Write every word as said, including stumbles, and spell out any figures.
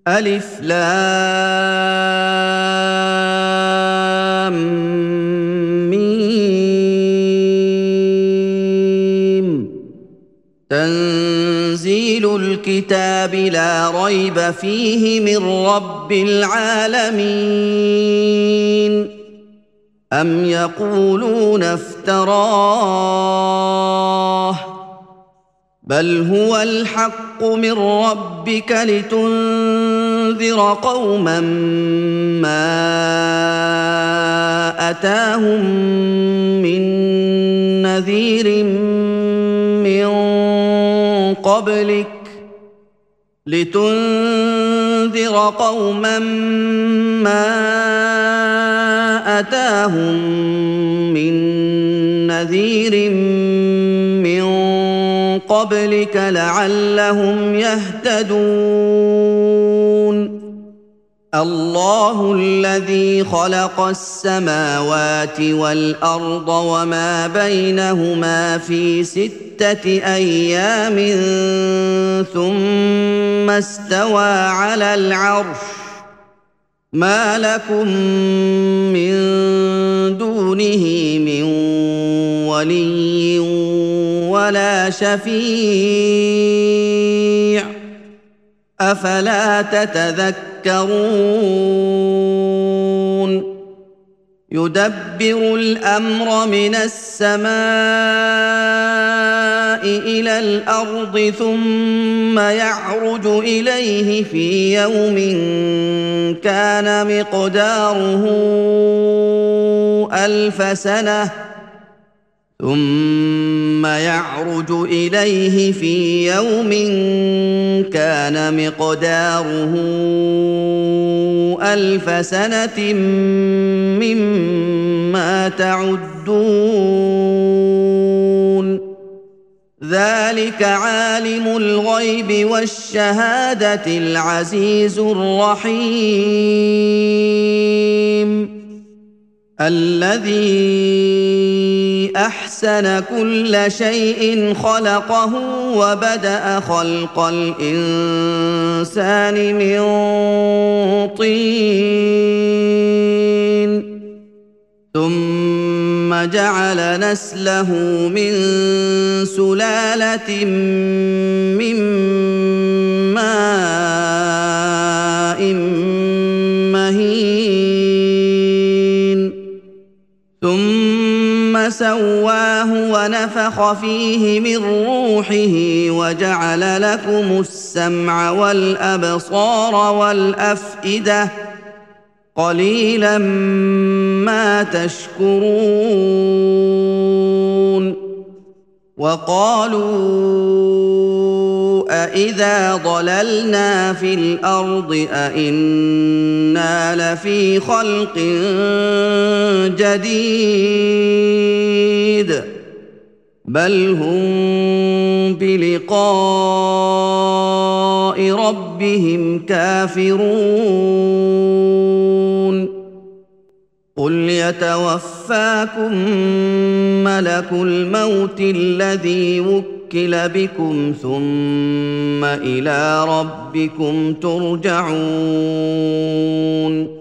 ألف لام ميم تنزيل الكتاب لا ريب فيه من رب العالمين أم يقولون افتراه بل هو الحق من ربك لتنذر قوما ما أتاهم من نذير من قبلك لتنذر قوما ما أتاهم من نذير من قبلك لعلهم يهتدون الله الذي خلق السماوات والأرض وما بينهما في ستة أيام ثم استوى على العرش ما لكم من دونه من ولي ولا شفيع أفلا تتذكرون يدبر الأمر من السماء إلى الأرض ثم يعرج إليه في يوم كان مقداره ألف سنة ثم يعرج إليه في يوم كان مقداره ألف سنة مما تعدون ذلك عالم الغيب والشهادة العزيز الرحيم الذي أحسن كل شيء خلقه وبدأ خلق الإنسان من طين ثم جعل نسله من سلالة من ماء مهين ثم سواه ونفخ فيه من روحه وجعل لكم السمع والأبصار والأفئدة قليلا ما تشكرون وقالوا أإذا ضللنا في الأرض أإنا لفي خلق جديد بل هم بلقاء ربهم كافرون قل يتوفاكم ملك الموت الذي وكل بكم ثم إلى ربكم ترجعون